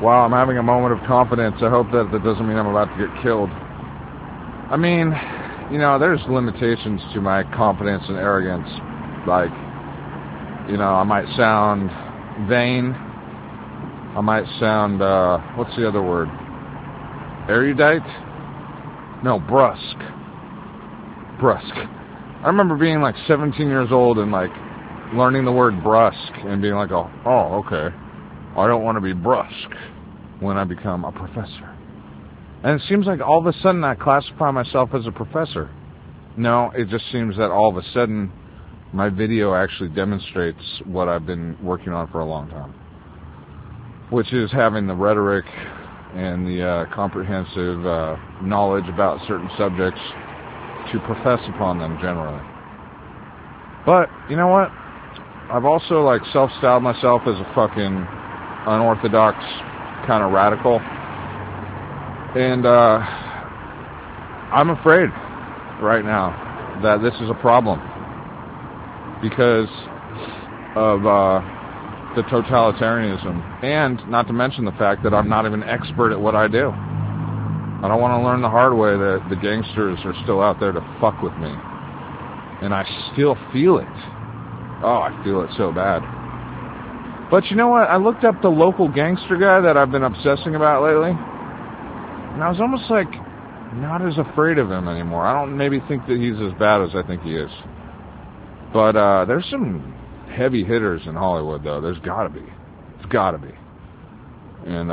wow, I'm having a moment of confidence. I hope that doesn't mean I'm about to get killed. I mean, you know, there's limitations to my confidence and arrogance. Like, you know, I might sound vain. I might sound, what's the other word? Erudite? No, brusque. Brusque. I remember being like 17 years old and like learning the word brusque and being like, oh, okay. I don't want to be brusque when I become a professor. And it seems like all of a sudden I classify myself as a professor. No, it just seems that all of a sudden my video actually demonstrates what I've been working on for a long time, which is having the rhetoric and the comprehensive knowledge about certain subjects to profess upon them generally. But, you know what? I've also, like, self-styled myself as a fucking unorthodox kind of radical. And I'm afraid right now that this is a problem because of the totalitarianism, and not to mention the fact that I'm not even expert at what I do. I don't want to learn the hard way that the gangsters are still out there to fuck with me. And I still feel it. Oh, I feel it so bad. But you know what? I looked up the local gangster guy that I've been obsessing about lately, and I was almost like not as afraid of him anymore. I don't maybe think that he's as bad as I think he is. But there's some heavy hitters in Hollywood, though. There's got to be. It's got to be. And,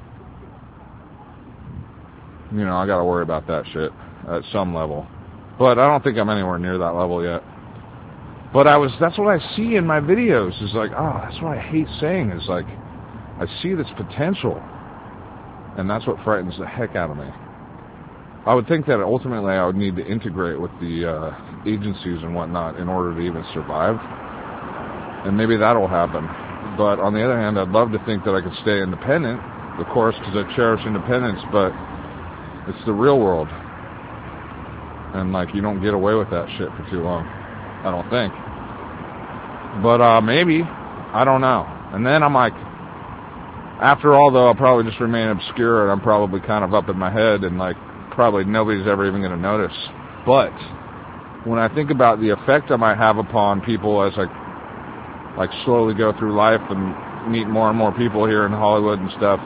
you know, I got to worry about that shit at some level. But I don't think I'm anywhere near that level yet. But that's what I see in my videos, is like, oh, that's what I hate saying, is like, I see this potential. And that's what frightens the heck out of me. I would think that ultimately I would need to integrate with the agencies and whatnot in order to even survive. And maybe that'll happen. But on the other hand, I'd love to think that I could stay independent, of course, because I cherish independence, but it's the real world. And, like, you don't get away with that shit for too long. I don't think. But maybe. I don't know. And then I'm like, after all, though, I'll probably just remain obscure, and I'm probably kind of up in my head, and, like, probably nobody's ever even going to notice. But when I think about the effect I might have upon people as I like slowly go through life and meet more and more people here in Hollywood and stuff,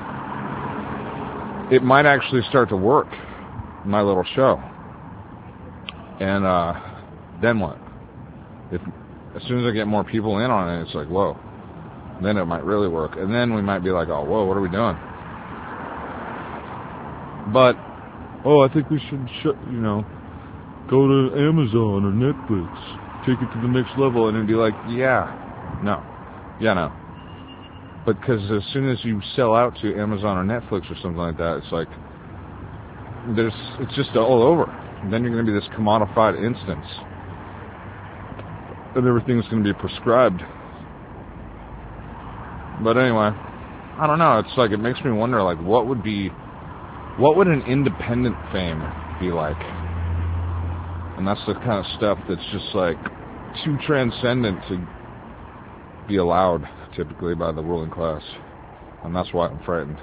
it might actually start to work, my little show. And then what? As soon as I get more people in on it, it's like, whoa, then it might really work. And then we might be like, oh, whoa, what are we doing? But, oh, I think we should, go to Amazon or Netflix, take it to the next level, and it'd be like, no. But because as soon as you sell out to Amazon or Netflix or something like that, it's like, it's just all over. And then you're going to be this commodified instance. And everything's going to be prescribed. But anyway, I don't know, it's like, it makes me wonder, like, what would an independent fame be like? And that's the kind of stuff that's just like too transcendent to be allowed typically by the ruling class. And that's why I'm frightened.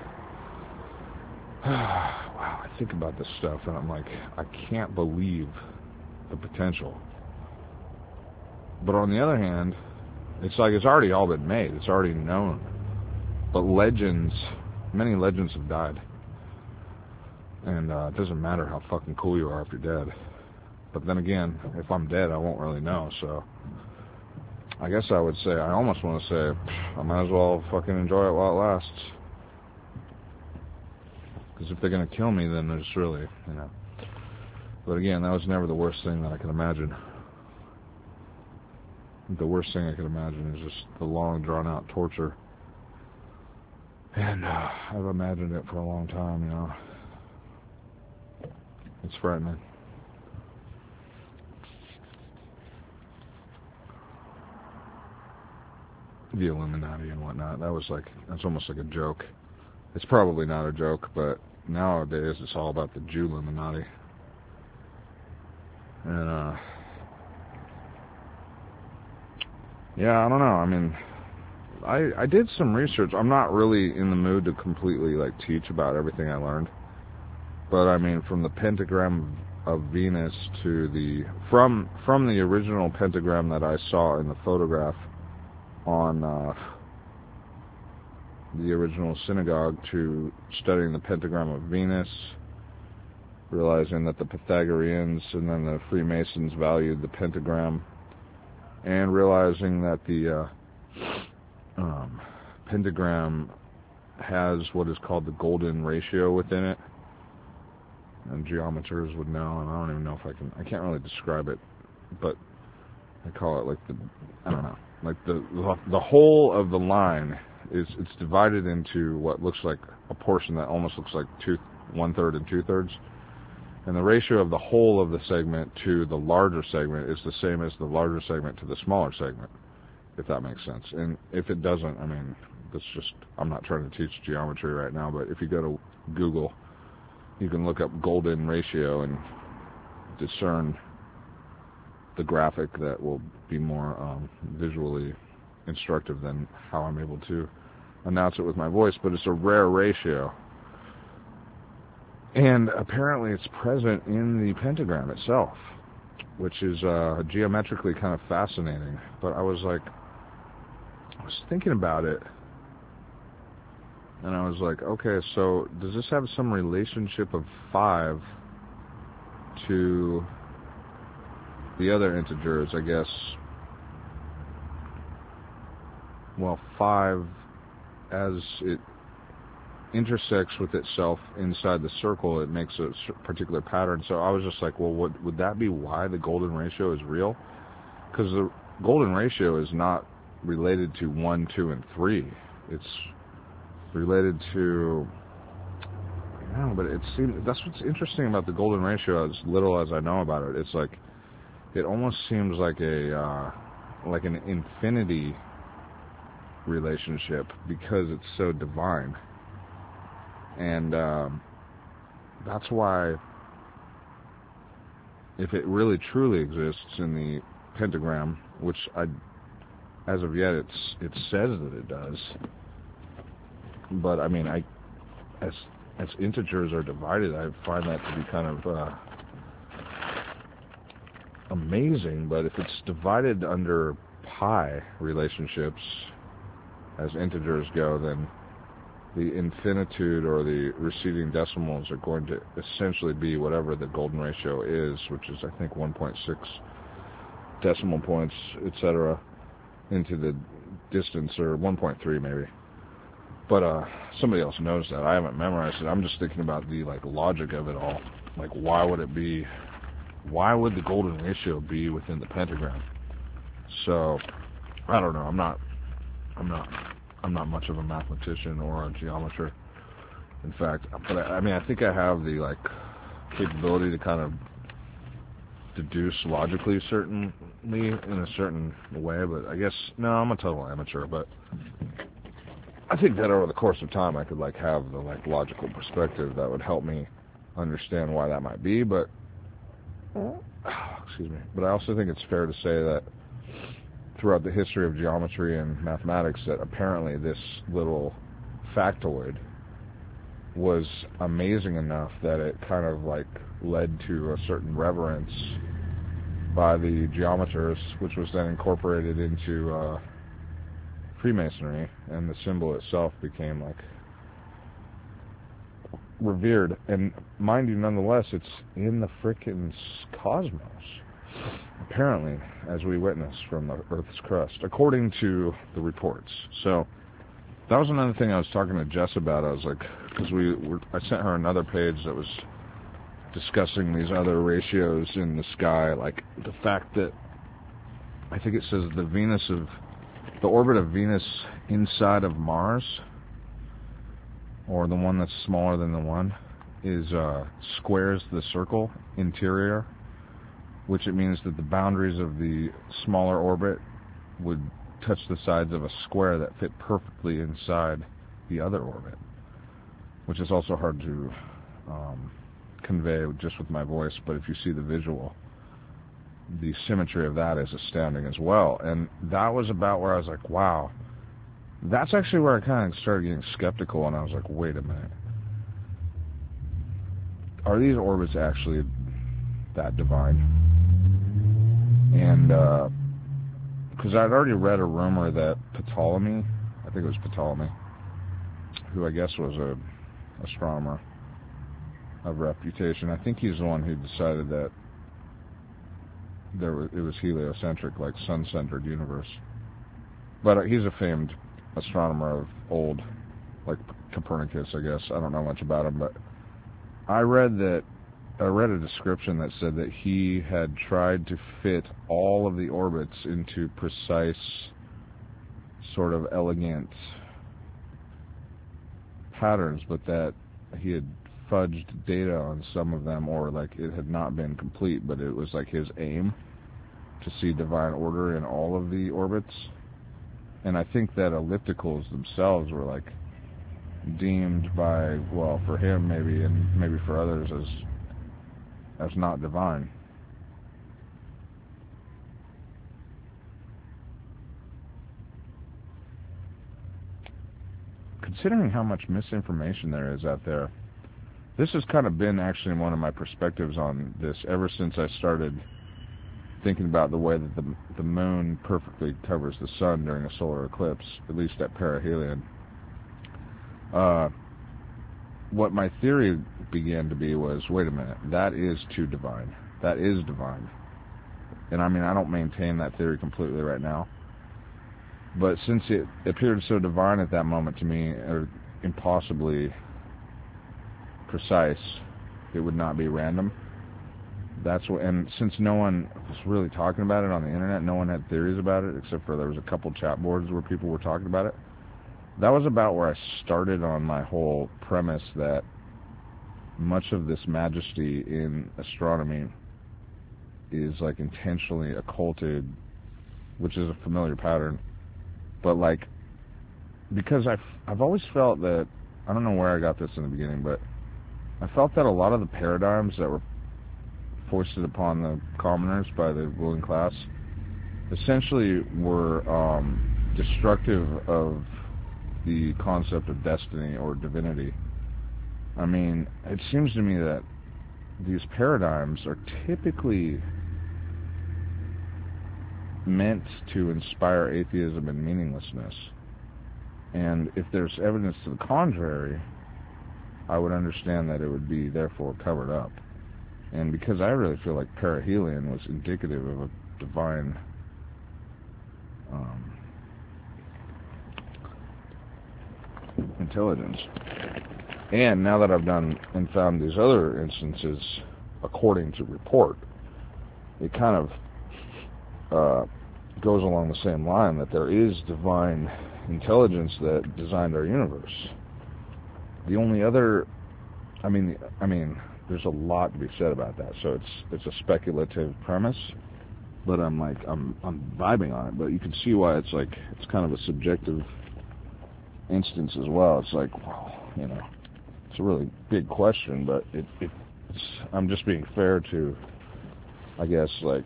Wow, I think about this stuff and I'm like, I can't believe the potential. But on the other hand, it's like it's already all been made. It's already known. But many legends have died. And it doesn't matter how fucking cool you are if you're dead. But then again, if I'm dead, I won't really know, so I guess I would say, I almost want to say, I might as well fucking enjoy it while it lasts. Because if they're going to kill me, then there's really, But again, that was never the worst thing that I could imagine. The worst thing I could imagine is just the long, drawn-out torture. And I've imagined it for a long time, It's frightening. The Illuminati and whatnot. That's almost like a joke. It's probably not a joke, but nowadays it's all about the Jew Illuminati. And, yeah, I don't know. I mean, I did some research. I'm not really in the mood to completely like teach about everything I learned, but I mean, from the pentagram of Venus to the from the original pentagram that I saw in the photograph on the original synagogue, to studying the pentagram of Venus, realizing that the Pythagoreans and then the Freemasons valued the pentagram, and realizing that the pentagram has what is called the golden ratio within it. And geometers would know, and I don't even know if I can't really describe it, but I call it like the whole of the line it's divided into what looks like a portion that almost looks like 1/3 and 2/3. And the ratio of the whole of the segment to the larger segment is the same as the larger segment to the smaller segment, if that makes sense. And if it doesn't, I mean, I'm not trying to teach geometry right now, but if you go to Google, you can look up golden ratio and discern the graphic that will be more visually instructive than how I'm able to announce it with my voice. But it's a rare ratio. And apparently it's present in the pentagram itself, which is geometrically kind of fascinating. But I was thinking about it, and I was like, okay, so does this have some relationship of 5 to the other integers? I guess, well, 5, as it intersects with itself inside the circle, it makes a particular pattern. So I was just like, well, would that be why the golden ratio is real? Because the golden ratio is not related to 1, 2, and 3. It's related to, but it seems, that's what's interesting about the golden ratio, as little as I know about it. It's like, it almost seems like an infinity relationship, because it's so divine. And that's why, if it really truly exists in the pentagram, which as of yet it says that it does, but I mean, as integers are divided, I find that to be kind of amazing. But if it's divided under pi relationships as integers go, then the infinitude or the receding decimals are going to essentially be whatever the golden ratio is, which is, I think, 1.6 decimal points, etc., into the distance, or 1.3 maybe. But somebody else knows that. I haven't memorized it. I'm just thinking about the logic of it all. Like, why would it be? Why would the golden ratio be within the pentagram? So, I don't know. I'm not much of a mathematician or a geometer, in fact. But I mean, I think I have the capability to kind of deduce logically, certainly in a certain way. But I guess no, I'm a total amateur. But I think that over the course of time, I could have the logical perspective that would help me understand why that might be. But excuse me. But I also think it's fair to say that throughout the history of geometry and mathematics, that apparently this little factoid was amazing enough that it kind of led to a certain reverence by the geometers, which was then incorporated into Freemasonry, and the symbol itself became revered. And mind you, nonetheless, it's in the frickin' cosmos, apparently, as we witness from the Earth's crust, according to the reports. So that was another thing I was talking to Jess about. I was like, because I sent her another page that was discussing these other ratios in the sky, like the fact that I think it says the orbit of Venus inside of Mars, or the one that's smaller than the one, is squares the circle interior, which it means that the boundaries of the smaller orbit would touch the sides of a square that fit perfectly inside the other orbit, which is also hard to convey just with my voice, but if you see the visual, the symmetry of that is astounding as well. And that was about where I was like, wow, That's actually where I kind of started getting skeptical, and I was like, wait a minute. Are these orbits actually that divine? And, because I'd already read a rumor that Ptolemy, I think it was Ptolemy, who I guess was a astronomer of reputation. I think he's the one who decided that it was heliocentric, like sun-centered universe. But he's a famed astronomer of old, like Copernicus, I guess. I don't know much about him, but I read a description that said that he had tried to fit all of the orbits into precise, sort of elegant patterns, but that he had fudged data on some of them, or like it had not been complete, but it was like his aim to see divine order in all of the orbits. And I think that ellipticals themselves were like deemed by, well, for him maybe, and maybe for others, as not divine. Considering how much misinformation there is out there, this has kind of been actually one of my perspectives on this ever since I started thinking about the way that the moon perfectly covers the sun during a solar eclipse, at least at perihelion. What my theory began to be was, wait a minute, that is too divine. That is divine. And I mean, I don't maintain that theory completely right now. But since it appeared so divine at that moment to me, or impossibly precise, it would not be random. That's what, and since no one was really talking about it on the internet, no one had theories about it, except for there was a couple chat boards where people were talking about it. That was about where I started on my whole premise that much of this majesty in astronomy is like intentionally occulted, which is a familiar pattern. But like, because I've always felt that, I don't know where I got this in the beginning, but I felt that a lot of the paradigms that were foisted upon the commoners by the ruling class essentially were destructive of the concept of destiny or divinity. I mean, it seems to me that these paradigms are typically meant to inspire atheism and meaninglessness. And if there's evidence to the contrary, I would understand that it would be therefore covered up. And because I really feel like perihelion was indicative of a divine intelligence. And now that I've done and found these other instances, according to report, it kind of goes along the same line that there is divine intelligence that designed our universe. The only other, I mean, there's a lot to be said about that. So it's a speculative premise, but I'm vibing on it. But you can see why it's kind of a subjective instance as well. It's like, well, it's a really big question, but I'm just being fair to, I guess,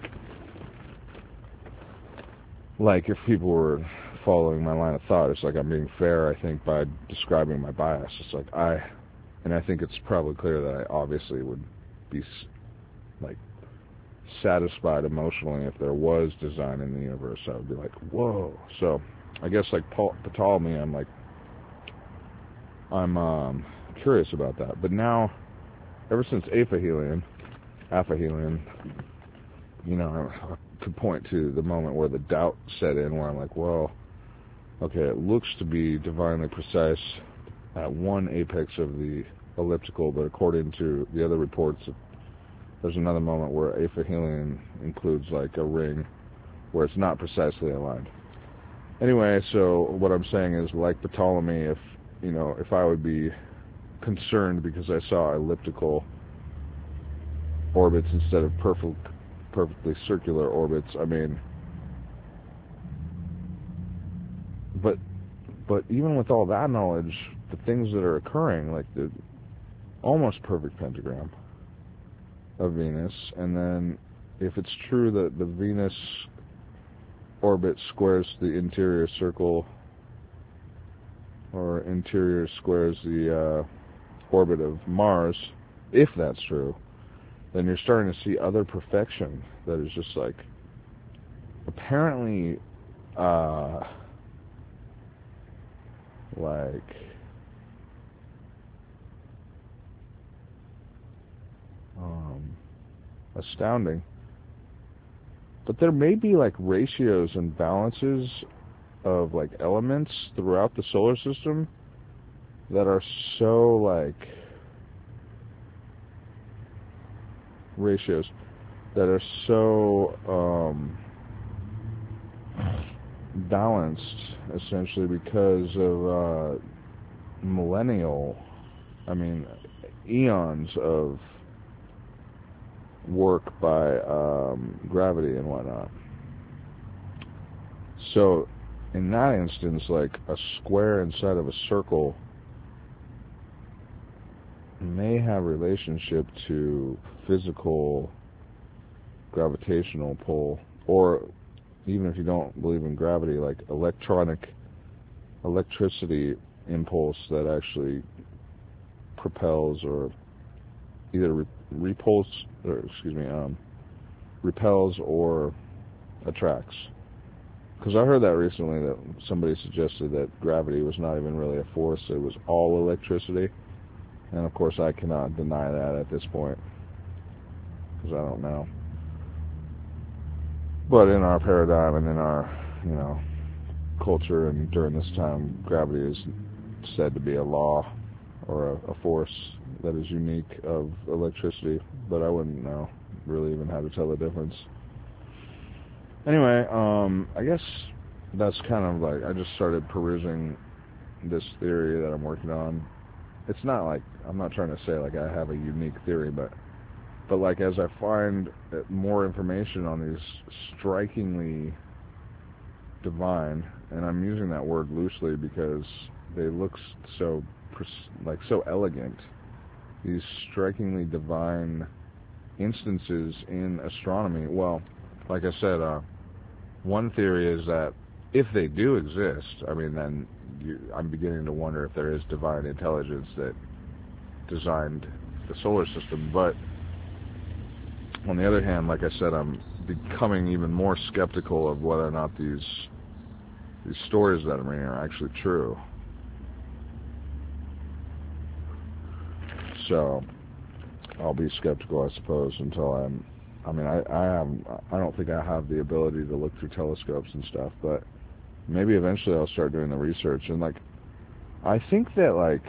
like if people were following my line of thought, it's like I'm being fair, I think, by describing my bias. It's like I think it's probably clear that I obviously would be satisfied emotionally if there was design in the universe. I would be like, whoa. So I guess like Ptolemy, I'm curious about that. But now, ever since aphelion, I could point to the moment where the doubt set in, where I'm like, well, okay, it looks to be divinely precise at one apex of the elliptical, but according to the other reports, there's another moment where aphelion includes like a ring where it's not precisely aligned. Anyway, so what I'm saying is, like Ptolemy, if I would be concerned because I saw elliptical orbits instead of perfectly circular orbits, I mean, but even with all that knowledge, the things that are occurring, like the almost perfect pentagram of Venus, and then if it's true that the Venus orbit squares the interior circle or interior squares the orbit of Mars, if that's true, then you're starting to see other perfection that is just like apparently like astounding. But there may be like ratios and balances of like elements throughout the solar system that are so like ratios that are so balanced essentially because of eons of work by gravity and whatnot. So in that instance, like a square inside of a circle may have relationship to physical gravitational pull, or even if you don't believe in gravity, like electricity impulse that actually propels or either repels or attracts. Because I heard that recently, that somebody suggested that gravity was not even really a force, it was all electricity. And of course I cannot deny that at this point, because I don't know. But in our paradigm and in our, culture and during this time, gravity is said to be a law or a force that is unique of electricity, but I wouldn't know really even how to tell the difference. Anyway, I guess that's kind of like, I just started perusing this theory that I'm working on. It's not like, I'm not trying to say like I have a unique theory, but like as I find more information on these strikingly divine, and I'm using that word loosely because they look so elegant, these strikingly divine instances in astronomy. Well, like I said, one theory is that if they do exist, then I'm beginning to wonder if there is divine intelligence that designed the solar system. But on the other hand, like I said, I'm becoming even more skeptical of whether or not these stories that I'm reading are actually true. So I'll be skeptical, I suppose, until I don't think I have the ability to look through telescopes and stuff, but maybe eventually I'll start doing the research. And like, I think that like,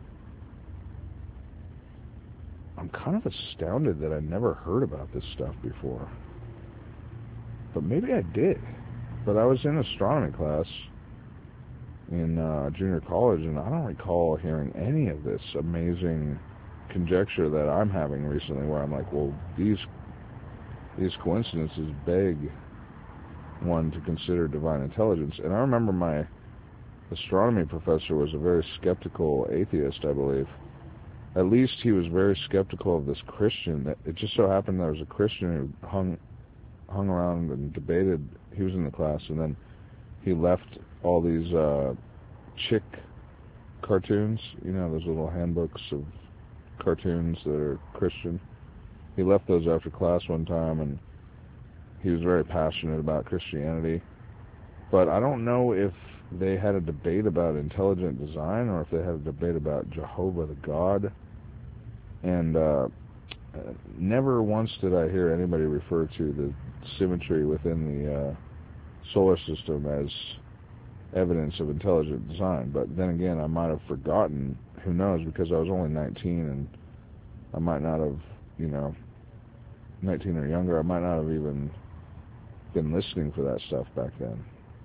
I'm kind of astounded that I never heard about this stuff before. But maybe I did. But I was in astronomy class in junior college, and I don't recall hearing any of this amazing conjecture that I'm having recently, where I'm like, well, these coincidences beg one to consider divine intelligence. And I remember my astronomy professor was a very skeptical atheist, I believe. At least he was very skeptical of this Christian. It just so happened there was a Christian who hung around and debated. He was in the class, and then he left all these chick cartoons, those little handbooks of cartoons that are Christian. He left those after class one time, and he was very passionate about Christianity. But I don't know if they had a debate about intelligent design or if they had a debate about Jehovah the God. And never once did I hear anybody refer to the symmetry within the solar system as evidence of intelligent design. But then again, I might have forgotten, who knows, because I was only 19, and I might not have, 19 or younger, I might not have even been listening for that stuff back then.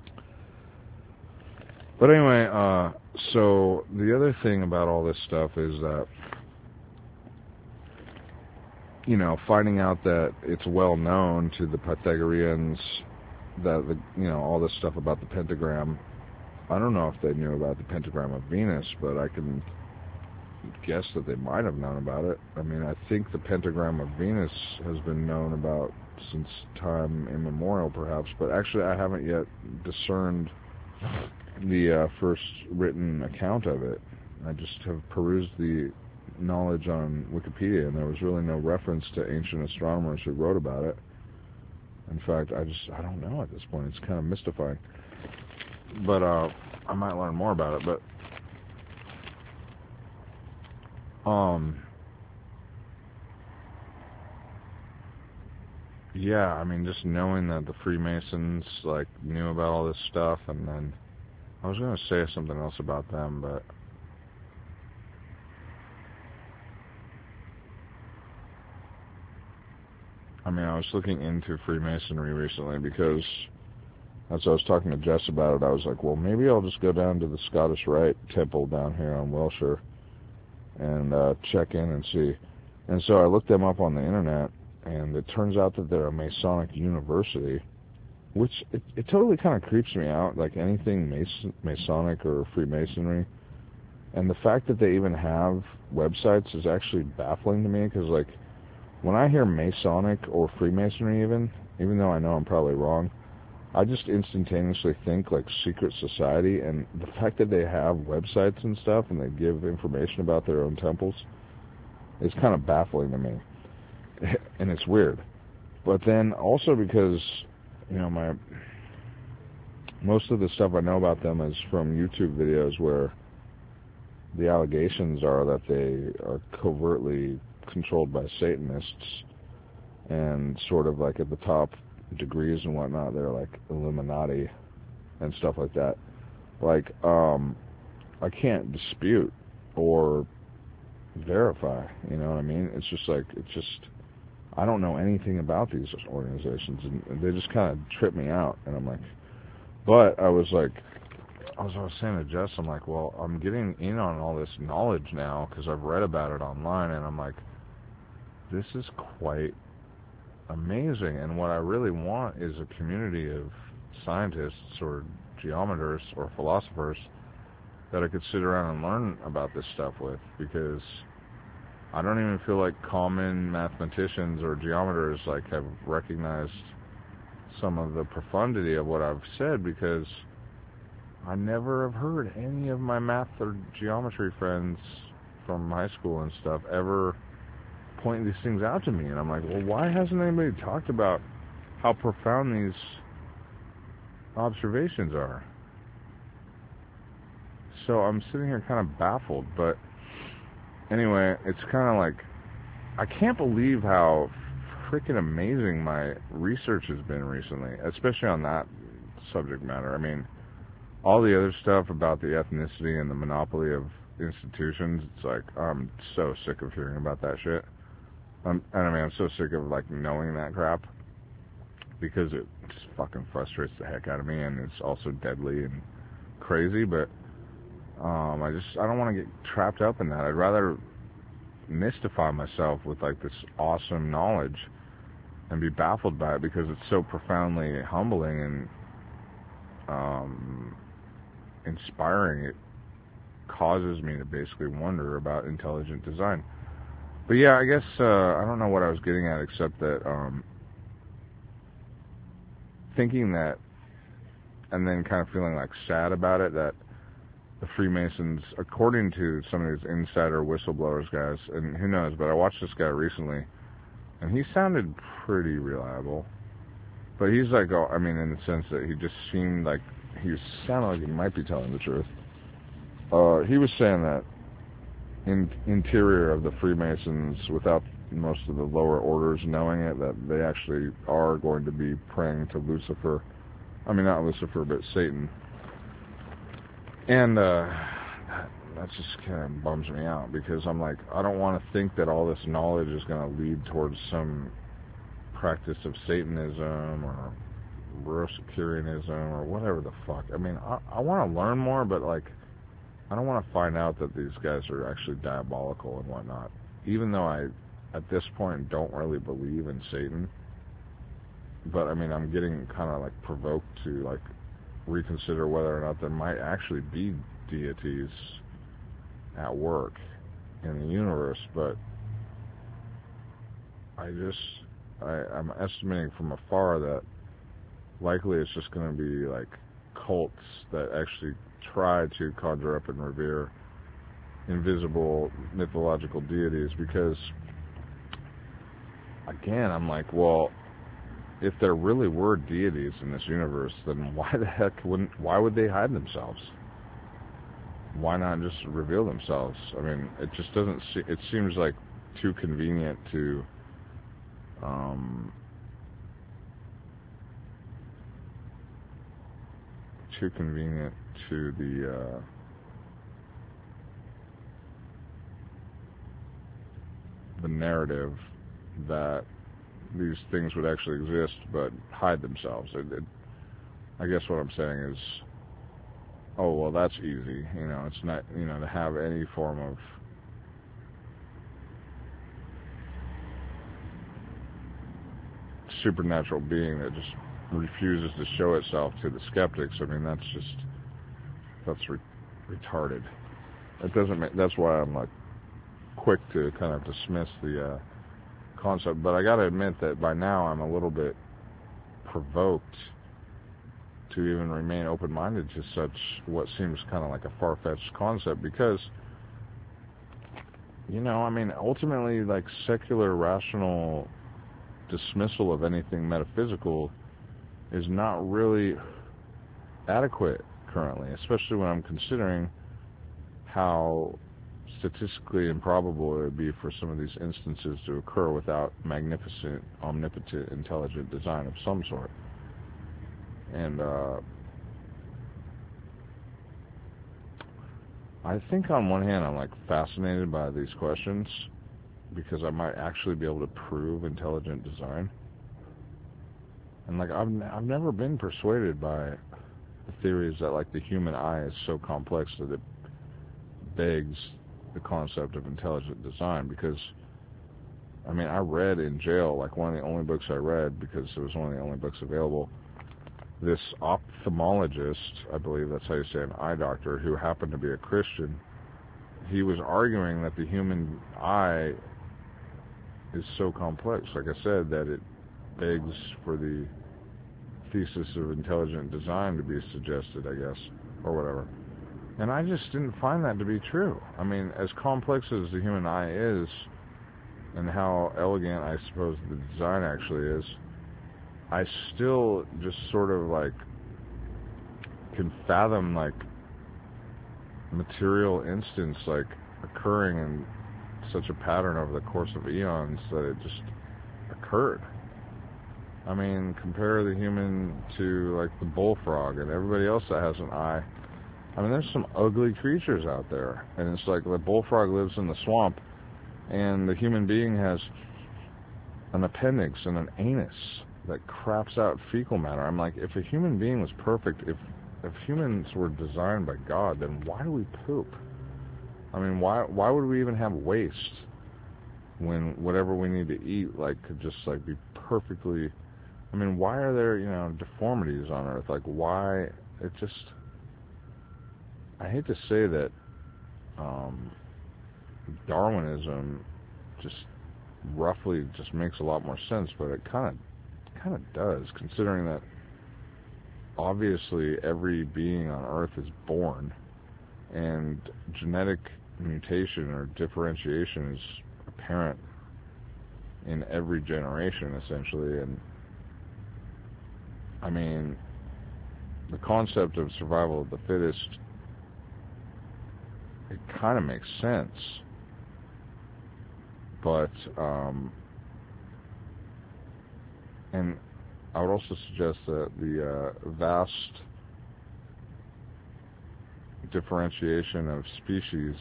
But anyway, so the other thing about all this stuff is that, finding out that it's well known to the Pythagoreans that all this stuff about the pentagram. I don't know if they knew about the pentagram of Venus, but I can guess that they might have known about it. I think the pentagram of Venus has been known about since time immemorial, perhaps, but actually I haven't yet discerned the first written account of it. I just have perused the knowledge on Wikipedia, and there was really no reference to ancient astronomers who wrote about it. In fact, I don't know at this point. It's kind of mystifying. But I might learn more about it. But yeah, I mean, just knowing that the Freemasons like knew about all this stuff, and then I was going to say something else about them, but I mean, I was looking into Freemasonry recently because as I was talking to Jess about it, I was like, well, maybe I'll just go down to the Scottish Rite Temple down here on Wilshire and check in and see. And so I looked them up on the internet, and it turns out that they're a Masonic university, which it totally kind of creeps me out, like anything Masonic or Freemasonry. And the fact that they even have websites is actually baffling to me, because like when I hear Masonic or Freemasonry, even though I know I'm probably wrong, I just instantaneously think like secret society. And the fact that they have websites and stuff and they give information about their own temples is kind of baffling to me. And it's weird. But then also because, you know, most of the stuff I know about them is from YouTube videos where the allegations are that they are covertly controlled by Satanists, and sort of like at the top degrees and whatnot, they're like Illuminati and stuff like that. Like, I can't dispute or verify, you know what I mean? It's just like, I don't know anything about these organizations, and they just kind of trip me out, and I'm like, but I was saying to Jess, I'm like, well, I'm getting in on all this knowledge now because I've read about it online, and I'm like, this is quite amazing, and what I really want is a community of scientists or geometers or philosophers that I could sit around and learn about this stuff with, because I don't even feel like common mathematicians or geometers like have recognized some of the profundity of what I've said, because I never have heard any of my math or geometry friends from high school and stuff ever point these things out to me. And I'm like, well, why hasn't anybody talked about how profound these observations are? So I'm sitting here kind of baffled. But anyway, it's kind of like, I can't believe how freaking amazing my research has been recently, especially on that subject matter. I mean, all the other stuff about the ethnicity and the monopoly of institutions, it's like, I'm so sick of hearing about that shit. And I mean, I'm so sick of like knowing that crap, because it just fucking frustrates the heck out of me, and it's also deadly and crazy. But I don't want to get trapped up in that. I'd rather mystify myself with like this awesome knowledge and be baffled by it, because it's so profoundly humbling and inspiring. It causes me to basically wonder about intelligent design. But yeah, I guess I don't know what I was getting at, except that thinking that, and then kind of feeling like sad about it, that the Freemasons, according to some of these insider whistleblowers guys, and who knows, but I watched this guy recently, and he sounded pretty reliable. But he's like, oh, I mean, in the sense that he just seemed like he sounded like he might be telling the truth. He was saying that interior of the Freemasons, without most of the lower orders knowing it, that they actually are going to be praying to Lucifer. I mean, not Lucifer, but Satan. And that just kind of bums me out, because I'm like, I don't want to think that all this knowledge is going to lead towards some practice of Satanism or Rosicrucianism or whatever the fuck. I mean, I want to learn more, but like, I don't want to find out that these guys are actually diabolical and whatnot. Even though I, at this point, don't really believe in Satan. But I mean, I'm getting kind of like provoked to like reconsider whether or not there might actually be deities at work in the universe. But I'm estimating from afar that likely it's just going to be like cults that actually try to conjure up and revere invisible mythological deities, because again, I'm like, well, if there really were deities in this universe, then why would they hide themselves? Why not just reveal themselves? I mean, it just doesn't it seems like too convenient to the narrative that these things would actually exist but hide themselves. I guess what I'm saying is, oh, well, that's easy. It's not, to have any form of supernatural being that just refuses to show itself to the skeptics. I mean, that's retarded. It doesn't make, that's why I'm like quick to kind of dismiss the concept. But I got to admit that by now I'm a little bit provoked to even remain open-minded to such what seems kind of like a far-fetched concept, because I mean, ultimately, like, secular rational dismissal of anything metaphysical is not really adequate currently, especially when I'm considering how statistically improbable it would be for some of these instances to occur without magnificent, omnipotent, intelligent design of some sort. And I think on one hand I'm like fascinated by these questions because I might actually be able to prove intelligent design. And like I've never been persuaded by the theories that like the human eye is so complex that it begs the concept of intelligent design, because I mean, I read in jail, like one of the only books I read because it was one of the only books available, this ophthalmologist, I believe that's how you say an eye doctor, who happened to be a Christian, he was arguing that the human eye is so complex, like I said, that it begs for the thesis of intelligent design to be suggested, I guess, or whatever. And I just didn't find that to be true. I mean, as complex as the human eye is, and how elegant I suppose the design actually is, I still just sort of like can fathom like material instance like occurring in such a pattern over the course of eons that it just occurred. I mean, compare the human to like the bullfrog and everybody else that has an eye. I mean, there's some ugly creatures out there, and it's like the bullfrog lives in the swamp, and the human being has an appendix and an anus that craps out fecal matter. I'm like, if a human being was perfect, if humans were designed by God, then why do we poop? I mean, why would we even have waste when whatever we need to eat like could just like be perfectly? I mean, why are there deformities on Earth? Like, why? It just, I hate to say that Darwinism just roughly just makes a lot more sense, but it kind of does, considering that obviously every being on Earth is born, and genetic mutation or differentiation is apparent in every generation, essentially. And I mean, the concept of survival of the fittest, it kind of makes sense, but and I would also suggest that the vast differentiation of species,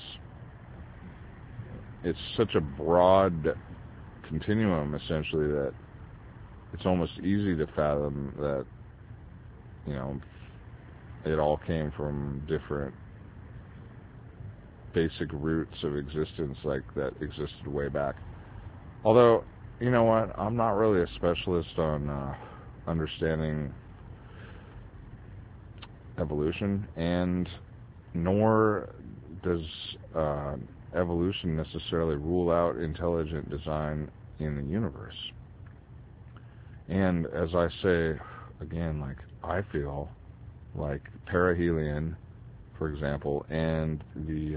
it's such a broad continuum, essentially, that it's almost easy to fathom that, it all came from different basic roots of existence, like that existed way back. Although, you know what, I'm not really a specialist on understanding evolution, and nor does evolution necessarily rule out intelligent design in the universe. And as I say, again, like, I feel like perihelion, for example, and the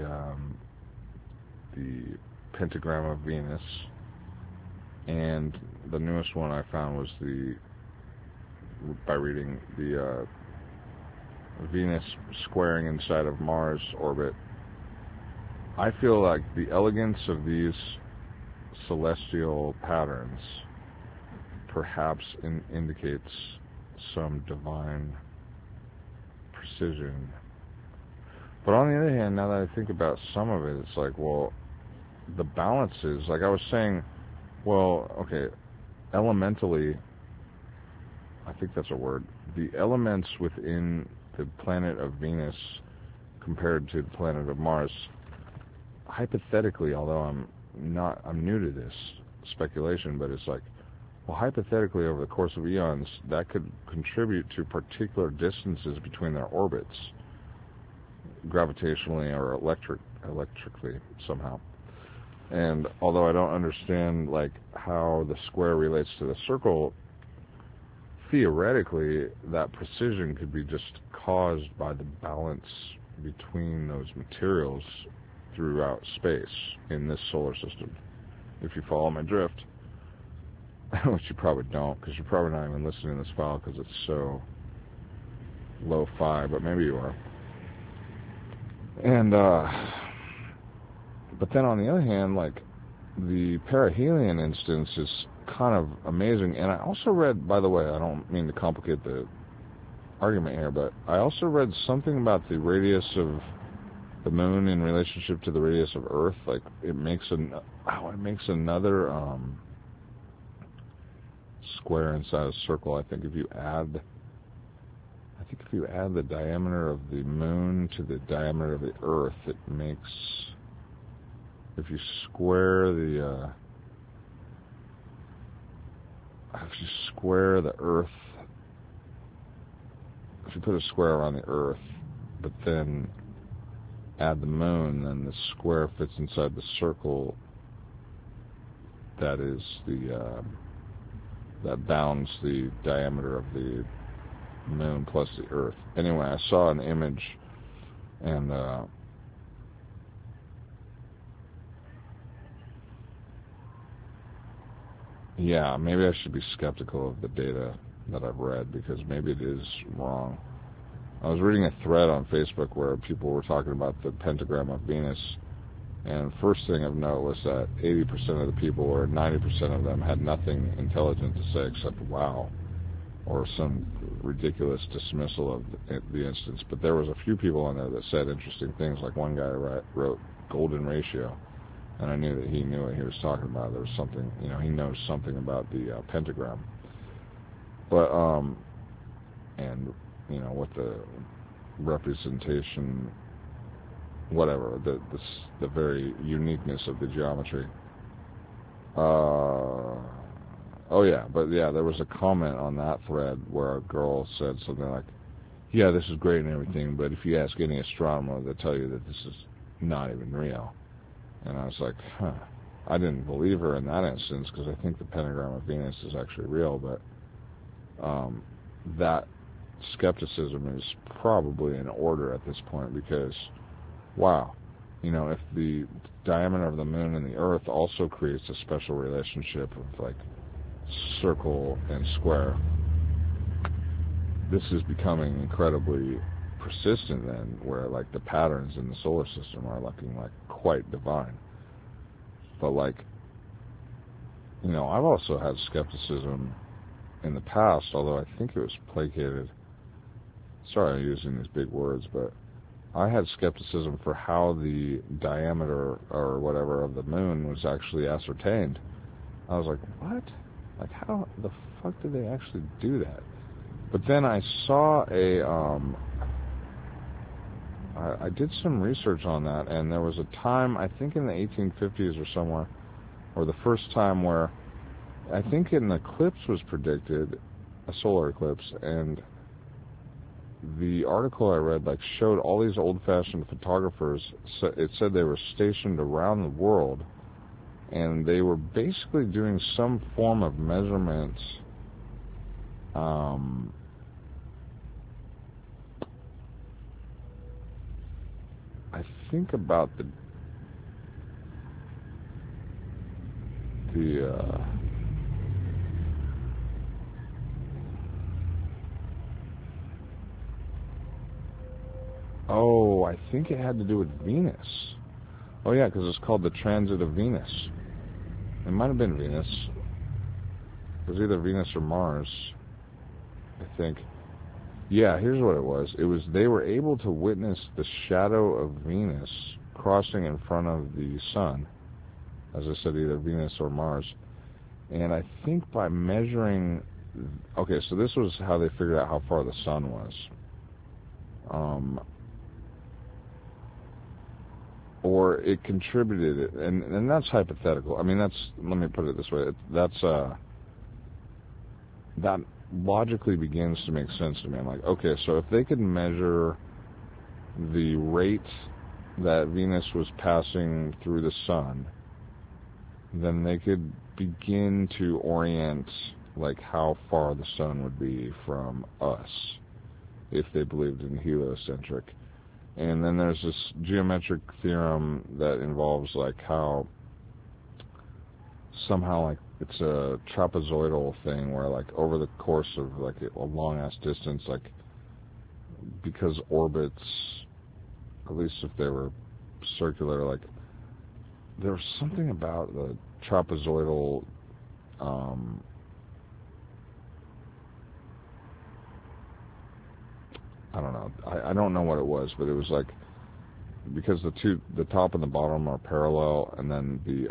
pentagram of Venus, and the newest one I found was by reading the Venus squaring inside of Mars orbit. I feel like the elegance of these celestial patterns perhaps indicates some divine precision. But on the other hand, now that I think about some of it, it's like, well, the balances, like I was saying, well, okay, elementally, I think that's a word, the elements within the planet of Venus compared to the planet of Mars, hypothetically, although I'm new to this speculation, but it's like, well, hypothetically, over the course of eons, that could contribute to particular distances between their orbits, gravitationally or electrically somehow. And although I don't understand like how the square relates to the circle, theoretically, that precision could be just caused by the balance between those materials throughout space in this solar system. If you follow my drift, which you probably don't, because you're probably not even listening to this file because it's so lo-fi, but maybe you are. And but then on the other hand, like the perihelion instance is kind of amazing. And I also read, by the way, I don't mean to complicate the argument here, but I also read something about the radius of the moon in relationship to the radius of Earth. Like it makes another square inside a circle. I think if you add the diameter of the moon to the diameter of the Earth, it makes, if you square the Earth, if you put a square around the Earth, but then add the moon, then the square fits inside the circle that is that bounds the diameter of the moon plus the Earth. Anyway, I saw an image, and yeah, maybe I should be skeptical of the data that I've read, because maybe it is wrong. I was reading a thread on Facebook where people were talking about the pentagram of Venus, and first thing of note was that 80% of the people, or 90% of them, had nothing intelligent to say except wow, or some ridiculous dismissal of the instance. But there was a few people on there that said interesting things, like one guy wrote golden ratio, and I knew that he knew what he was talking about. There was something, he knows something about the pentagram. But, and, what the representation, whatever, the very uniqueness of the geometry. There was a comment on that thread where a girl said something like, yeah, this is great and everything, but if you ask any astronomer, they'll tell you that this is not even real. And I was like, I didn't believe her in that instance, because I think the pentagram of Venus is actually real, but that skepticism is probably in order at this point, because, wow, if the diameter of the moon and the Earth also creates a special relationship of, like, circle and square, this is becoming incredibly persistent then, where, like, the patterns in the solar system are looking, like, quite divine. But, like, I've also had skepticism in the past, although I think it was placated. Sorry I'm using these big words, but I had skepticism for how the diameter or whatever of the moon was actually ascertained. I was like, what? Like, how the fuck did they actually do that? But then I saw I did some research on that, and there was a time, I think in the 1850s or somewhere, or the first time where I think an eclipse was predicted, a solar eclipse, and the article I read showed all these old-fashioned photographers. It said they were stationed around the world, and they were basically doing some form of measurements think about oh, I think it had to do with Venus. Oh yeah, because it's called the transit of Venus. It might have been Venus. It was either Venus or Mars, I think. Yeah, here's what it was. It was they were able to witness the shadow of Venus crossing in front of the sun. As I said, either Venus or Mars. And I think by measuring... Okay, so this was how they figured out how far the sun was. Or it contributed, and that's hypothetical. I mean, that's... Let me put it this way. That's... that logically begins to make sense to me. I'm like, okay, so if they could measure the rate that Venus was passing through the sun, then they could begin to orient like how far the sun would be from us if they believed in heliocentric. And then there's this geometric theorem that involves like how somehow like it's a trapezoidal thing where like over the course of like a long ass distance, like because orbits, at least if they were circular, like there was something about the trapezoidal I don't know. I don't know what it was, but it was like because the top and the bottom are parallel, and then the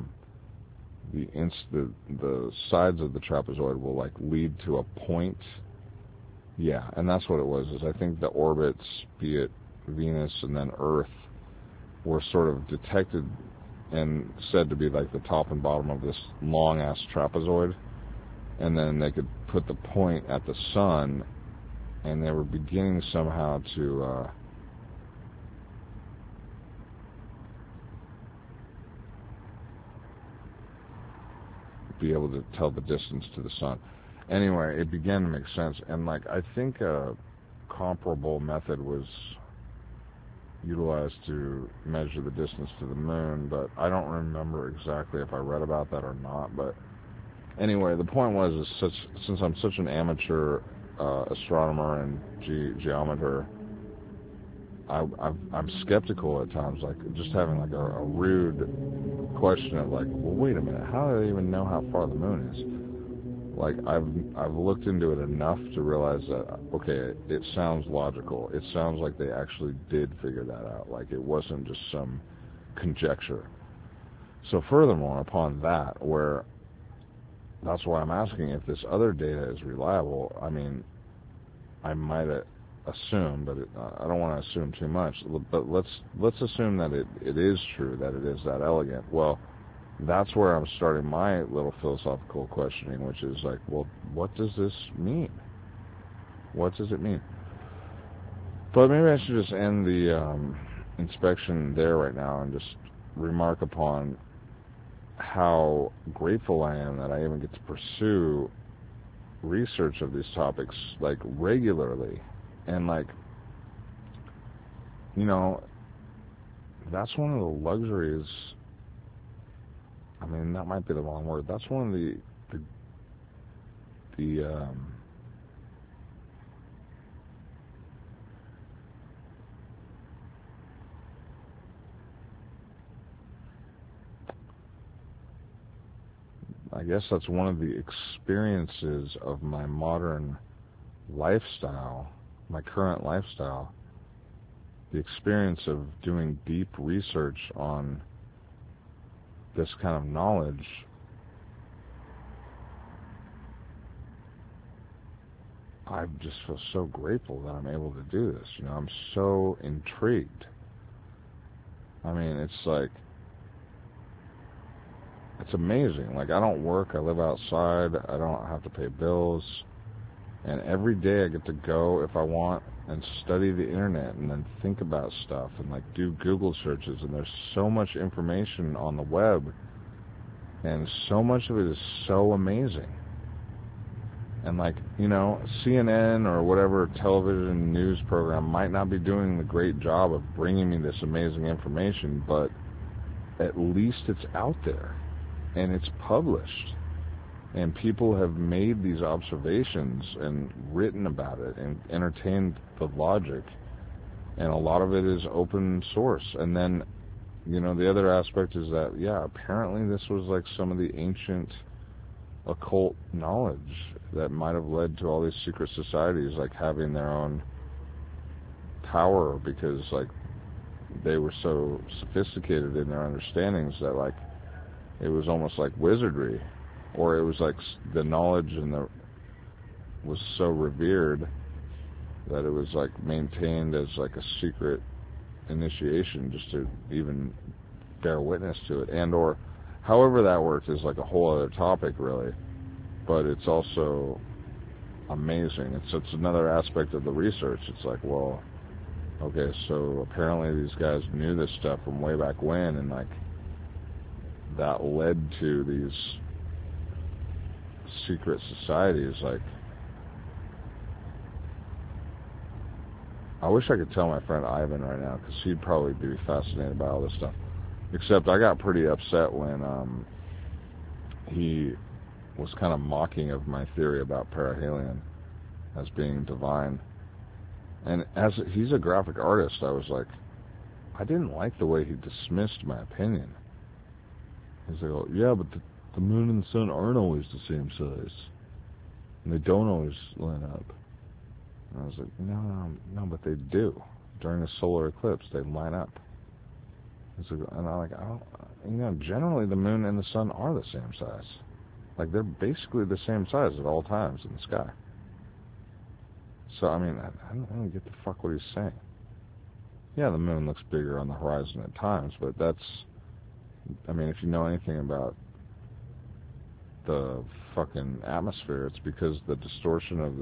sides of the trapezoid will like lead to a point. Yeah, and that's what it was. Is I think the orbits, be it Venus and then Earth, were sort of detected and said to be like the top and bottom of this long ass trapezoid, and then they could put the point at the sun, and they were beginning somehow to be able to tell the distance to the sun. Anyway, it began to make sense, and like I think a comparable method was utilized to measure the distance to the moon, but I don't remember exactly if I read about that or not. But anyway, the point was, is since I'm such an amateur astronomer and geometer, I'm skeptical at times, like just having like a rude question of like, well, wait a minute, how do they even know how far the moon is? Like I've looked into it enough to realize that okay, it sounds logical. It sounds like they actually did figure that out. Like it wasn't just some conjecture. So furthermore, upon that, where that's why I'm asking if this other data is reliable. I mean, I might assume, but I don't want to assume too much. But let's assume that it is true, that it is that elegant. Well, that's where I'm starting my little philosophical questioning, which is like, well, what does this mean? What does it mean? But maybe I should just end the inspection there right now and just remark upon how grateful I am that I even get to pursue research of these topics like regularly. And like, you know, that's one of the luxuries. I mean, that might be the wrong word. That's one of the I guess that's one of the experiences of my modern lifestyle, my current lifestyle, the experience of doing deep research on this kind of knowledge. I just feel so grateful that I'm able to do this. You know, I'm so intrigued. I mean, it's like, it's amazing. Like, I don't work, I live outside, I don't have to pay bills, and every day I get to go if I want and study the internet and then think about stuff and like do Google searches, and there's so much information on the web and so much of it is so amazing. And like, CNN or whatever television news program might not be doing the great job of bringing me this amazing information, but at least it's out there and it's published. And people have made these observations and written about it and entertained the logic. And a lot of it is open source. And then, the other aspect is that, apparently this was like some of the ancient occult knowledge that might have led to all these secret societies like having their own power, because like they were so sophisticated in their understandings that like it was almost like wizardry, or it was like the knowledge was so revered that it was like maintained as like a secret initiation just to even bear witness to it, and or however that worked is like a whole other topic really, but it's also amazing. It's another aspect of the research. It's like, well, okay, so apparently these guys knew this stuff from way back when, and like that led to these secret societies. Like, I wish I could tell my friend Ivan right now, because he'd probably be fascinated by all this stuff. Except I got pretty upset when he was kind of mocking of my theory about perihelion as being divine. And as he's a graphic artist, I was like, I didn't like the way he dismissed my opinion. He's like, oh, yeah, but the moon and the sun aren't always the same size. And they don't always line up. And I was like, no, but they do. During a solar eclipse, they line up. And I'm like, generally the moon and the sun are the same size. Like, they're basically the same size at all times in the sky. So, I mean, I don't get the fuck what he's saying. Yeah, the moon looks bigger on the horizon at times, but that's, I mean, if you know anything about the fucking atmosphere, it's because the distortion of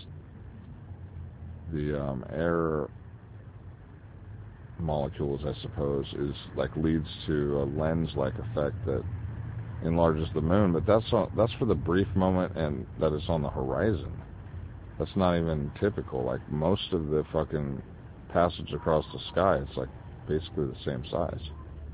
the air molecules, I suppose, is like leads to a lens-like effect that enlarges the moon. But that's for the brief moment and that it's on the horizon. That's not even typical. Like most of the fucking passage across the sky, it's like basically the same size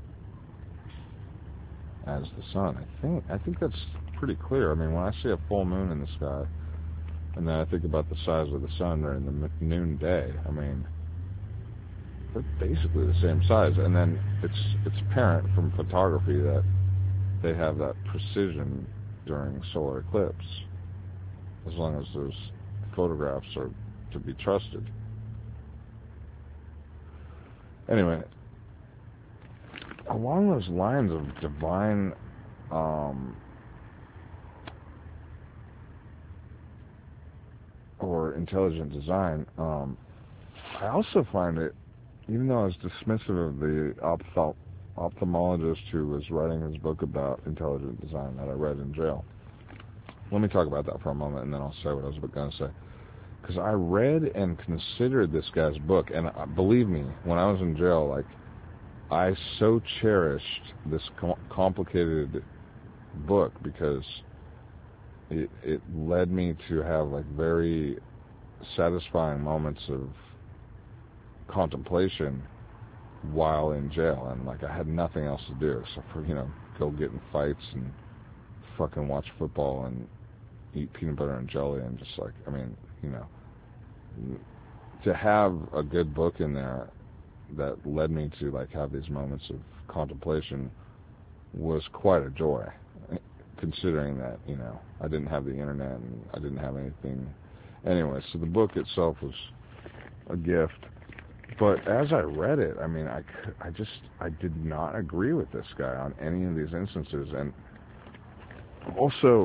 as the sun. I think that's pretty clear. I mean, when I see a full moon in the sky, and then I think about the size of the sun during the noonday, I mean, they're basically the same size. And then it's apparent from photography that they have that precision during solar eclipse, as long as those photographs are to be trusted. Anyway, along those lines of divine or intelligent design, I also find it, even though I was dismissive of the ophthalmologist who was writing his book about intelligent design that I read in jail. Let me talk about that for a moment, and then I'll say what I was going to say. Because I read and considered this guy's book, and believe me, when I was in jail, like, I so cherished this complicated book, because it led me to have like very satisfying moments of contemplation while in jail, and like I had nothing else to do except for go get in fights and fucking watch football and eat peanut butter and jelly, and just like, I mean, to have a good book in there that led me to like have these moments of contemplation was quite a joy, considering that I didn't have the internet and I didn't have anything anyway. So the book itself was a gift. But as I read it, I mean, I did not agree with this guy on any of these instances. And also,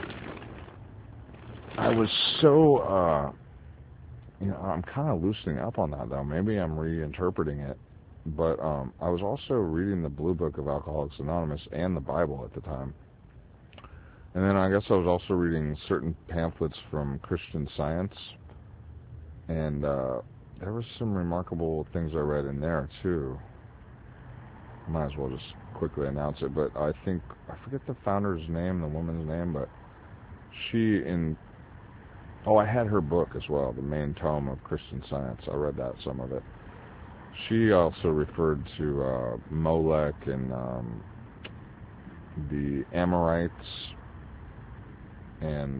I was so, I'm kind of loosening up on that, though. Maybe I'm reinterpreting it. But I was also reading the Blue Book of Alcoholics Anonymous and the Bible at the time. And then I guess I was also reading certain pamphlets from Christian Science. And there were some remarkable things I read in there, too. Might as well just quickly announce it. But I forget the founder's name, the woman's name, but she, in Oh, I had her book as well, the main tome of Christian Science. I read that, some of it. She also referred to Molech and the Amorites, and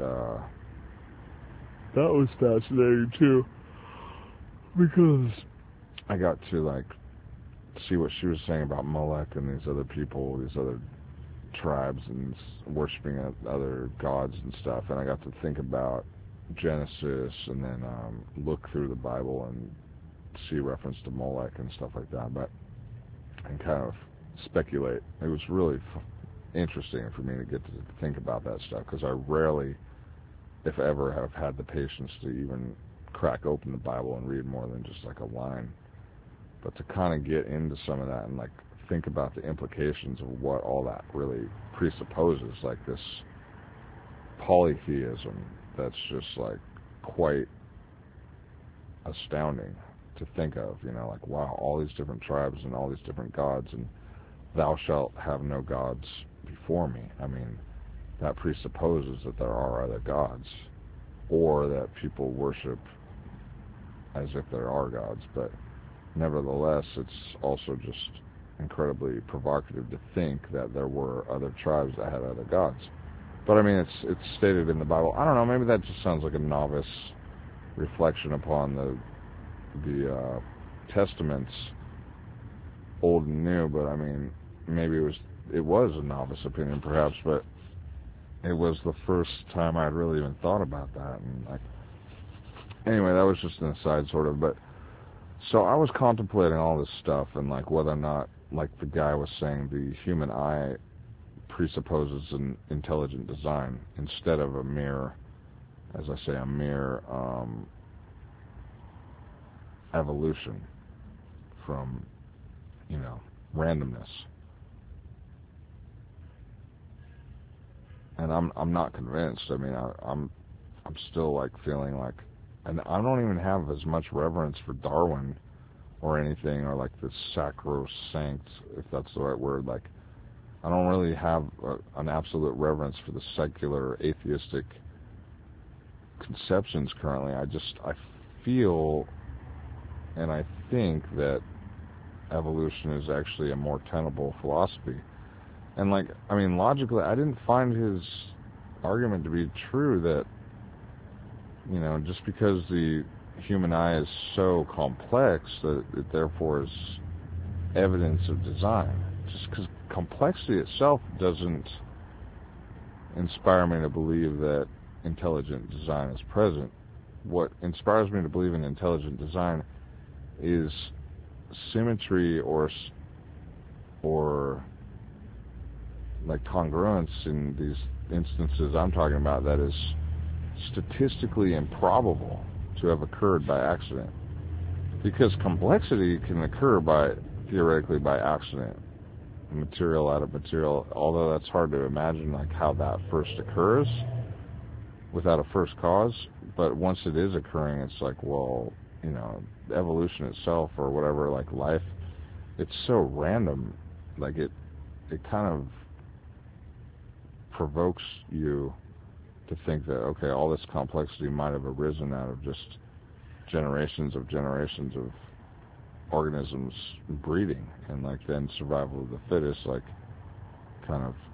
that was fascinating too, because I got to like see what she was saying about Molech and these other people, these other tribes, and worshiping other gods and stuff, and I got to think about Genesis, and then look through the Bible and see reference to Molech and stuff like that, and kind of speculate. It was really interesting for me to get to think about that stuff, because I rarely, if ever, have had the patience to even crack open the Bible and read more than just like a line. But to kind of get into some of that and like think about the implications of what all that really presupposes, like this polytheism that's just like quite astounding to think of, like, wow, all these different tribes and all these different gods, and thou shalt have no gods before me. I mean, that presupposes that there are other gods, or that people worship as if there are gods, but nevertheless, it's also just incredibly provocative to think that there were other tribes that had other gods. But I mean, it's stated in the Bible. I don't know, maybe that just sounds like a novice reflection upon the Testaments, Old and New, but I mean, maybe it was a novice opinion perhaps, but it was the first time I'd really even thought about that. And like, anyway, that was just an aside sort of, but so I was contemplating all this stuff and like whether or not, like the guy was saying, the human eye presupposes an intelligent design instead of a mere, as I say, a mere evolution from, randomness. And I'm not convinced. I mean, I'm still like feeling like, and I don't even have as much reverence for Darwin or anything, or like the sacrosanct, if that's the right word. Like, I don't really have an absolute reverence for the secular atheistic conceptions currently. I feel and I think that evolution is actually a more tenable philosophy. And like, I mean, logically, I didn't find his argument to be true that, just because the human eye is so complex that it therefore is evidence of design. Just because complexity itself doesn't inspire me to believe that intelligent design is present. What inspires me to believe in intelligent design is symmetry or like congruence in these instances I'm talking about that is statistically improbable to have occurred by accident. Because complexity can occur theoretically by accident, material out of material, although that's hard to imagine like how that first occurs without a first cause. But once it is occurring, it's like, well, evolution itself or whatever, like life, it's so random, like it kind of provokes you to think that, okay, all this complexity might have arisen out of just generations of organisms breeding, and like then survival of the fittest, like kind of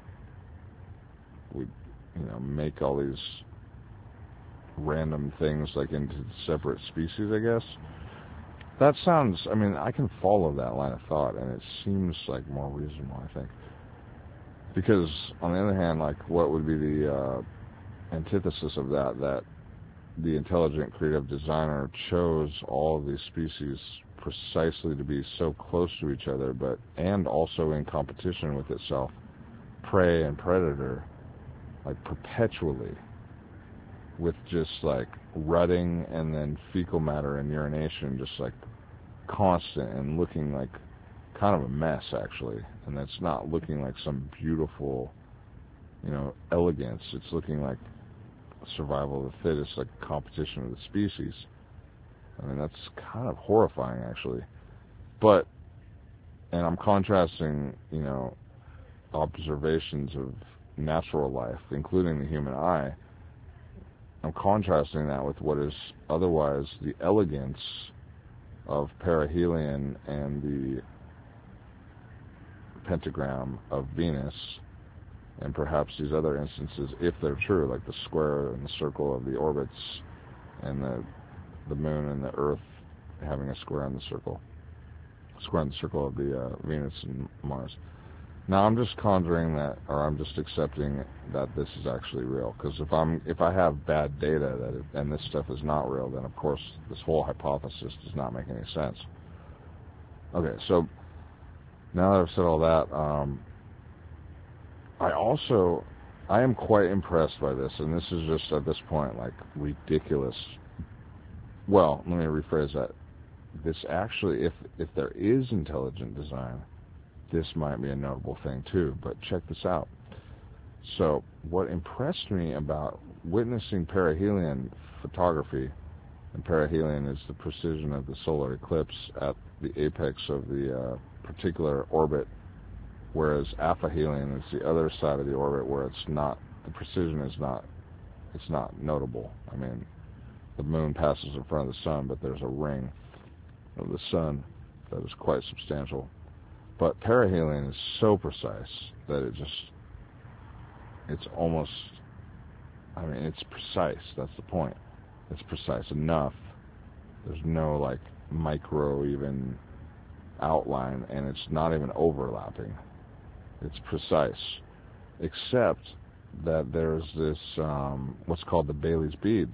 we make all these random things like into separate species, I guess. That sounds, I mean, I can follow that line of thought, and it seems like more reasonable, I think. Because on the other hand, like, what would be the antithesis of that the intelligent creative designer chose all of these species precisely to be so close to each other, and also in competition with itself, prey and predator, like perpetually, with just like rutting and then fecal matter and urination just like constant and looking like kind of a mess actually. And it's not looking like some beautiful, elegance. It's looking like survival of the fittest, like competition of the species. I mean, that's kind of horrifying actually. And I'm contrasting, observations of natural life, including the human eye, I'm contrasting that with what is otherwise the elegance of perihelion and the pentagram of Venus, and perhaps these other instances, if they're true, like the square and the circle of the orbits, and the moon and the Earth having a square in the circle of the Venus and Mars. Now I'm just conjuring that, or I'm just accepting that this is actually real. Because if I have bad data and this stuff is not real, then of course this whole hypothesis does not make any sense. Okay, so now that I've said all that, I am quite impressed by this, and this is just at this point like ridiculous. Well, let me rephrase that. This actually, if there is intelligent design, this might be a notable thing too, but check this out. So what impressed me about witnessing perihelion photography, and perihelion is the precision of the solar eclipse at the apex of the particular orbit, whereas aphelion is the other side of the orbit where the precision is not notable. I mean, the moon passes in front of the sun, but there's a ring of the sun that is quite substantial. But perihelion is so precise that it's almost, I mean, it's precise. That's the point. It's precise enough. There's no like micro even outline, and it's not even overlapping. It's precise, except that there's this what's called the Baily's beads.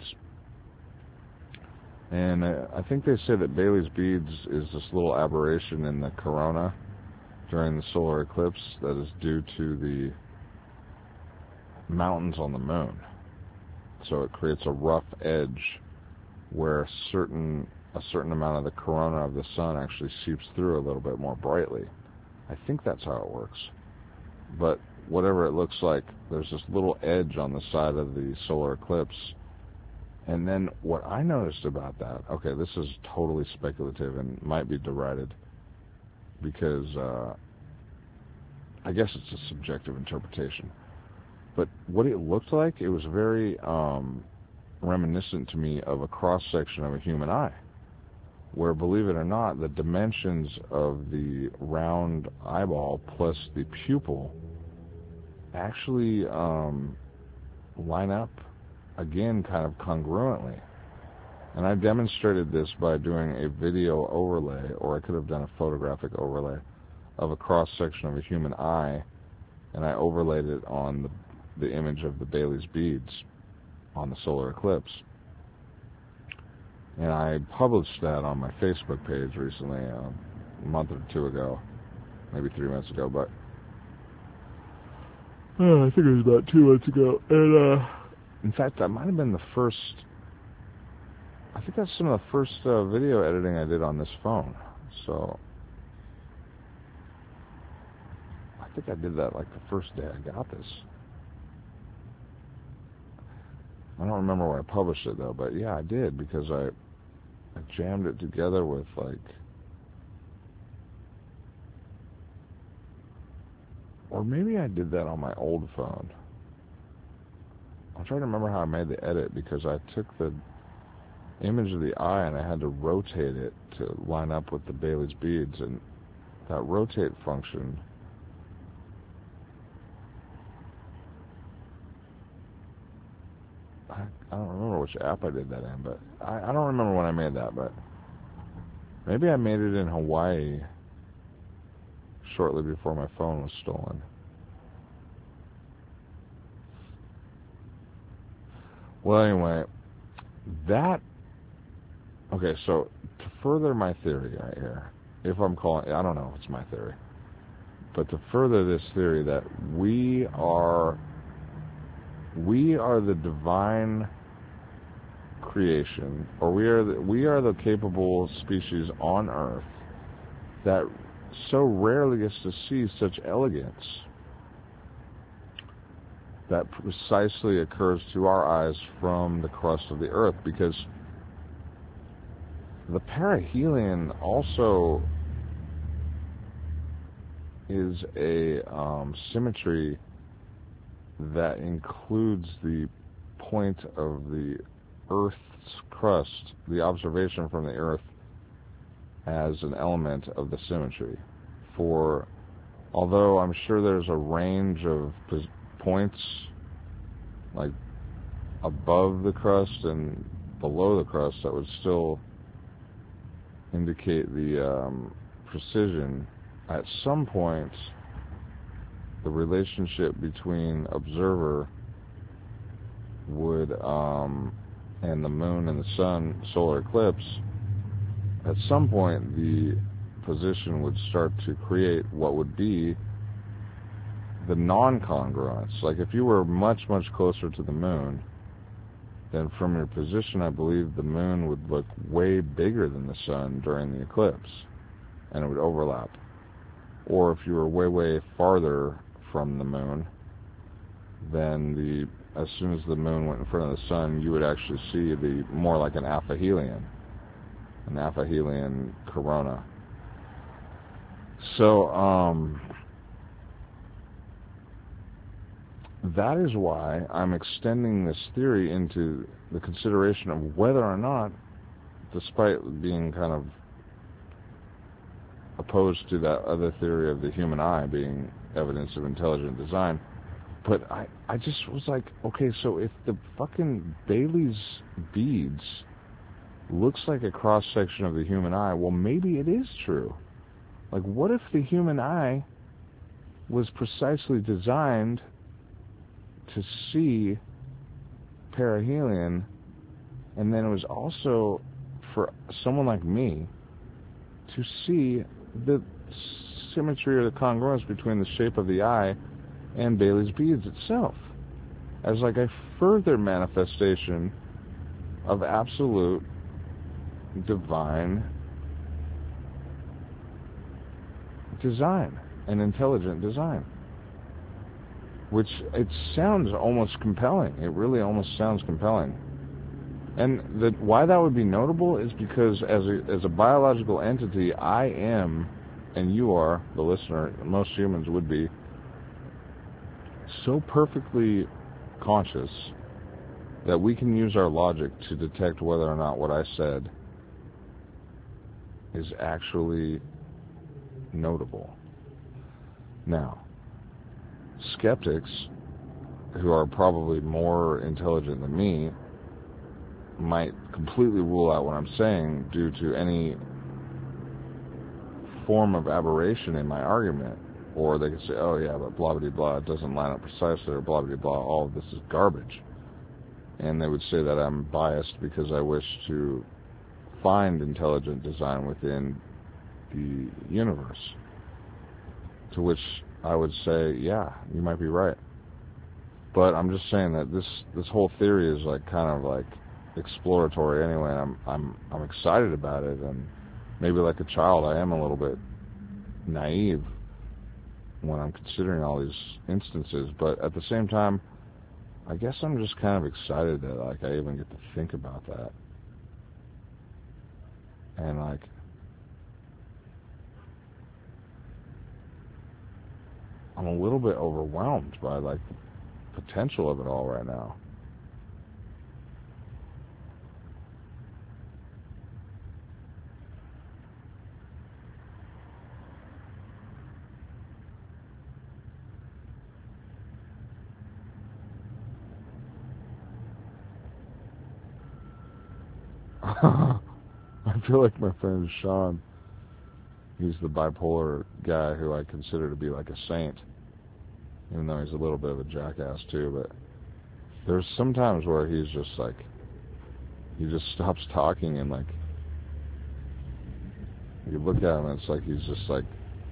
And I think they say that Baily's beads is this little aberration in the corona during the solar eclipse that is due to the mountains on the moon. So it creates a rough edge where a certain amount of the corona of the sun actually seeps through a little bit more brightly. I think that's how it works. But whatever it looks like, there's this little edge on the side of the solar eclipse. And then what I noticed about that, okay, this is totally speculative and might be derided because I guess it's a subjective interpretation. But what it looked like, it was very reminiscent to me of a cross-section of a human eye, where, believe it or not, the dimensions of the round eyeball plus the pupil actually line up, again, kind of congruently. And I demonstrated this by doing a video overlay, or I could have done a photographic overlay of a cross-section of a human eye, and I overlaid it on the image of the Baily's beads on the solar eclipse. And I published that on my Facebook page recently, a month or two ago, maybe 3 months ago, but I think it was about 2 months ago. And in fact, that might have been the first, I think that's some of the first video editing I did on this phone. So I think I did that like the first day I got this. I don't remember where I published it though, but yeah, I did, because I jammed it together with like, or maybe I did that on my old phone. I'm trying to remember how I made the edit, because I took the image of the eye and I had to rotate it to line up with the Baily's beads, and that rotate function I don't remember which app I did that in, but I don't remember when I made that, but maybe I made it in Hawaii shortly before my phone was stolen. Well, anyway, okay, so to further my theory right here, I don't know if it's my theory, but to further this theory that we are the divine creation, or we are the capable species on Earth that so rarely gets to see such elegance that precisely occurs to our eyes from the crust of the Earth, because the perihelion also is a symmetry that includes the point of the Earth's crust, the observation from the Earth, as an element of the symmetry. Although I'm sure there's a range of points, like above the crust and below the crust, that would still indicate the precision. At some point, the relationship between observer would and the moon and the sun solar eclipse, at some point the position would start to create what would be the non-congruence. Like if you were much, much closer to the moon, then from your position, I believe the moon would look way bigger than the sun during the eclipse, and it would overlap. Or if you were way, way farther from the moon, then as soon as the moon went in front of the sun, you would actually see more like an aphelion corona. So, that is why I'm extending this theory into the consideration of whether or not, despite being kind of opposed to that other theory of the human eye being evidence of intelligent design, but I just was like, okay, so if the fucking Baily's beads looks like a cross-section of the human eye, well, maybe it is true. Like, what if the human eye was precisely designed to see perihelion, and then it was also for someone like me to see the symmetry or the congruence between the shape of the eye and Baily's beads itself, as like a further manifestation of absolute divine design and intelligent design. Which, it sounds almost compelling. It really almost sounds compelling. And why that would be notable is because as a biological entity, I am, and you are, the listener, most humans would be, so perfectly conscious that we can use our logic to detect whether or not what I said is actually notable. Now, skeptics, who are probably more intelligent than me, might completely rule out what I'm saying due to any form of aberration in my argument. Or they could say, oh yeah, but blah blah blah, it doesn't line up precisely, or blah blah blah, all of this is garbage. And they would say that I'm biased because I wish to find intelligent design within the universe. To which I would say, yeah, you might be right. But I'm just saying that this whole theory is like kind of like exploratory anyway, and I'm excited about it, and maybe like a child I am a little bit naive when I'm considering all these instances, but at the same time, I guess I'm just kind of excited that like I even get to think about that. And like, I'm a little bit overwhelmed by like the potential of it all right now. I feel like my friend Sean, he's the bipolar guy who I consider to be like a saint, even though he's a little bit of a jackass too, but there's some times where he's just like, he just stops talking, and like, you look at him and it's like he's just like,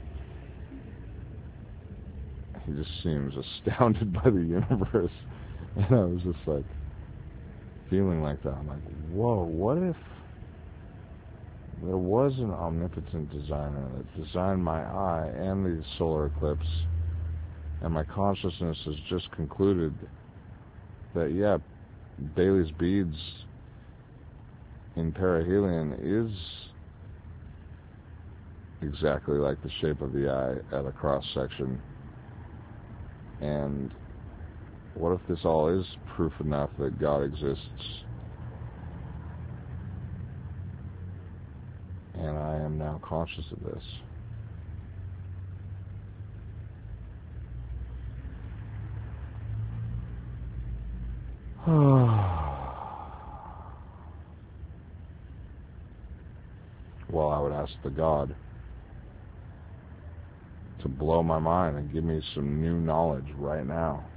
he just seems astounded by the universe. And I was just like, feeling like that. I'm like, whoa, what if there was an omnipotent designer that designed my eye and the solar eclipse, and my consciousness has just concluded that, yeah, Baily's beads in perihelion is exactly like the shape of the eye at a cross section, and What if this all is proof enough that God exists? And I am now conscious of this. Well, I would ask the God to blow my mind and give me some new knowledge right now.